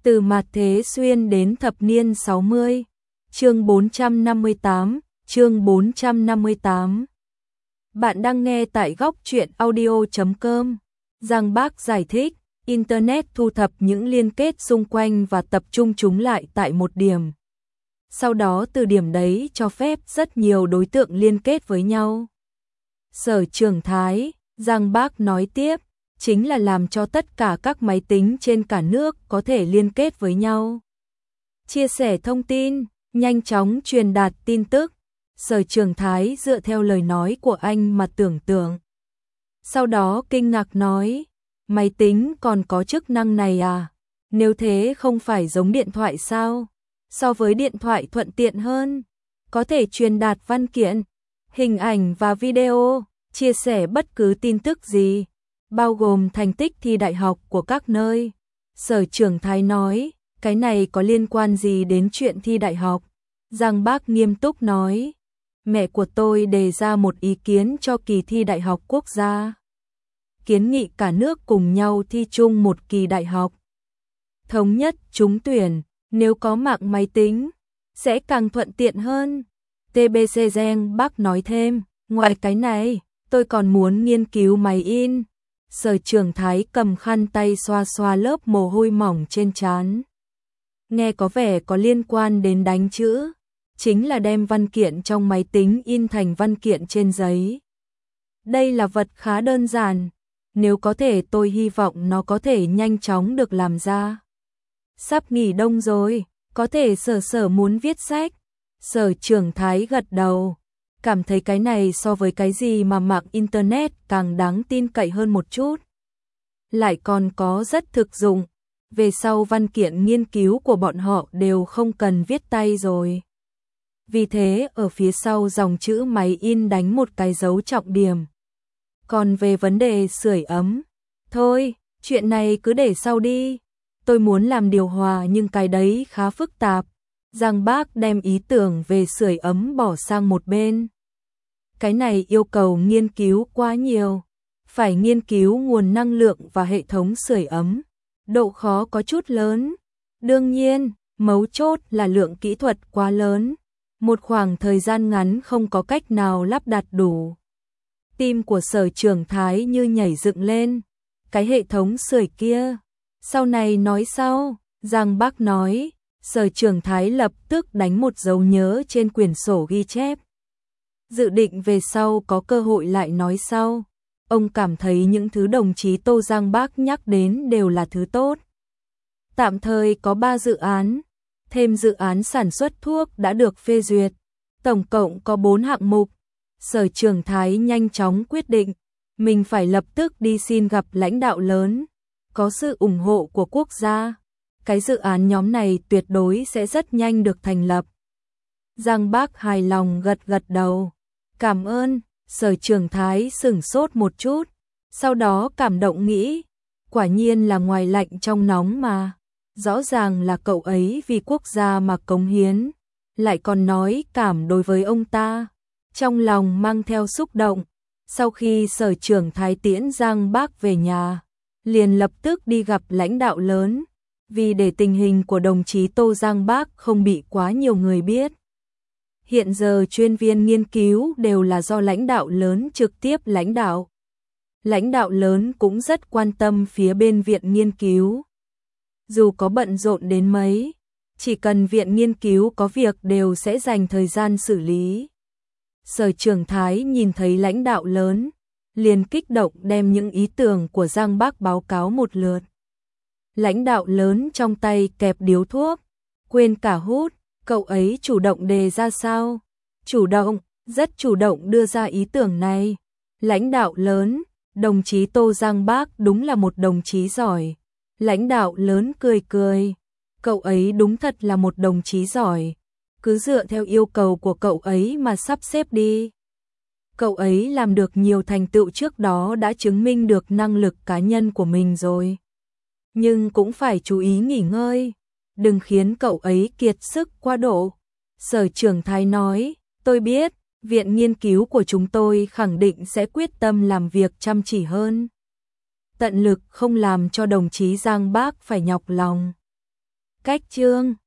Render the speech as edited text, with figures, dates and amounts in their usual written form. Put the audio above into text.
Từ mạt thế xuyên đến thập niên 60. Chương 458, chương 458. Bạn đang nghe tại góc truyện audio.com. Giang Bác giải thích, Internet thu thập những liên kết xung quanh và tập trung chúng lại tại một điểm. Sau đó từ điểm đấy cho phép rất nhiều đối tượng liên kết với nhau. Sở Trường Thái, Giang Bác nói tiếp, chính là làm cho tất cả các máy tính trên cả nước có thể liên kết với nhau. Chia sẻ thông tin, nhanh chóng truyền đạt tin tức. Sở Trường Thái dựa theo lời nói của anh mà tưởng tượng. Sau đó kinh ngạc nói, máy tính còn có chức năng này à? Nếu thế không phải giống điện thoại sao? So với điện thoại thuận tiện hơn, có thể truyền đạt văn kiện, hình ảnh và video, chia sẻ bất cứ tin tức gì, bao gồm thành tích thi đại học của các nơi. Sở Trường Thái nói, cái này có liên quan gì đến chuyện thi đại học? Giang Bác nghiêm túc nói, mẹ của tôi đề ra một ý kiến cho kỳ thi đại học quốc gia. Kiến nghị cả nước cùng nhau thi chung một kỳ đại học. Thống nhất trúng tuyển, nếu có mạng máy tính, sẽ càng thuận tiện hơn. TBC Giang Bác nói thêm, ngoài cái này, tôi còn muốn nghiên cứu máy in. Sở Trường Thái cầm khăn tay xoa xoa lớp mồ hôi mỏng trên trán. Nghe có vẻ có liên quan đến đánh chữ, chính là đem văn kiện trong máy tính in thành văn kiện trên giấy. Đây là vật khá đơn giản, nếu có thể tôi hy vọng nó có thể nhanh chóng được làm ra. Sắp nghỉ đông rồi, có thể Sở muốn viết sách. Sở Trường Thái gật đầu, cảm thấy cái này so với cái gì mà mạng Internet càng đáng tin cậy hơn một chút. Lại còn có rất thực dụng, về sau văn kiện nghiên cứu của bọn họ đều không cần viết tay rồi. Vì thế ở phía sau dòng chữ máy in đánh một cái dấu trọng điểm. Còn về vấn đề sưởi ấm, thôi, chuyện này cứ để sau đi. Tôi muốn làm điều hòa nhưng cái đấy khá phức tạp. Giang Bác đem ý tưởng về sưởi ấm bỏ sang một bên. Cái này yêu cầu nghiên cứu quá nhiều, phải nghiên cứu nguồn năng lượng và hệ thống sưởi ấm. Độ khó có chút lớn. Đương nhiên, mấu chốt là lượng kỹ thuật quá lớn. Một khoảng thời gian ngắn không có cách nào lắp đặt đủ. Tim của Sở Trường Thái như nhảy dựng lên. Cái hệ thống sưởi kia, sau này nói sau, Giang Bác nói. Sở Trường Thái lập tức đánh một dấu nhớ trên quyển sổ ghi chép. Dự định về sau có cơ hội lại nói sau. Ông cảm thấy những thứ đồng chí Tô Giang Bác nhắc đến đều là thứ tốt. Tạm thời có 3 dự án, thêm dự án sản xuất thuốc đã được phê duyệt. Tổng cộng có 4 hạng mục. Sở Trường Thái nhanh chóng quyết định, mình phải lập tức đi xin gặp lãnh đạo lớn, có sự ủng hộ của quốc gia. Cái dự án nhóm này tuyệt đối sẽ rất nhanh được thành lập. Giang Bác hài lòng gật gật đầu. Cảm ơn. Sở Trường Thái sửng sốt một chút, sau đó cảm động nghĩ, quả nhiên là ngoài lạnh trong nóng mà. Rõ ràng là cậu ấy vì quốc gia mà cống hiến, lại còn nói cảm đối với ông ta. Trong lòng mang theo xúc động, sau khi Sở Trường Thái tiễn Giang Bác về nhà, liền lập tức đi gặp lãnh đạo lớn, vì để tình hình của đồng chí Tô Giang Bác không bị quá nhiều người biết. Hiện giờ chuyên viên nghiên cứu đều là do lãnh đạo lớn trực tiếp lãnh đạo. Lãnh đạo lớn cũng rất quan tâm phía bên viện nghiên cứu. Dù có bận rộn đến mấy, chỉ cần viện nghiên cứu có việc đều sẽ dành thời gian xử lý. Sở Trường Thái nhìn thấy lãnh đạo lớn, liền kích động đem những ý tưởng của Giang Bác báo cáo một lượt. Lãnh đạo lớn trong tay kẹp điếu thuốc, quên cả hút. Cậu ấy chủ động đề ra sao? Chủ động, rất chủ động đưa ra ý tưởng này. Lãnh đạo lớn, đồng chí Tô Giang Bác đúng là một đồng chí giỏi. Lãnh đạo lớn cười cười. Cậu ấy đúng thật là một đồng chí giỏi. Cứ dựa theo yêu cầu của cậu ấy mà sắp xếp đi. Cậu ấy làm được nhiều thành tựu trước đó đã chứng minh được năng lực cá nhân của mình rồi. Nhưng cũng phải chú ý nghỉ ngơi. Đừng khiến cậu ấy kiệt sức quá độ. Sở Trường Thái nói, tôi biết, viện nghiên cứu của chúng tôi khẳng định sẽ quyết tâm làm việc chăm chỉ hơn. Tận lực không làm cho đồng chí Giang Bác phải nhọc lòng. Cách chương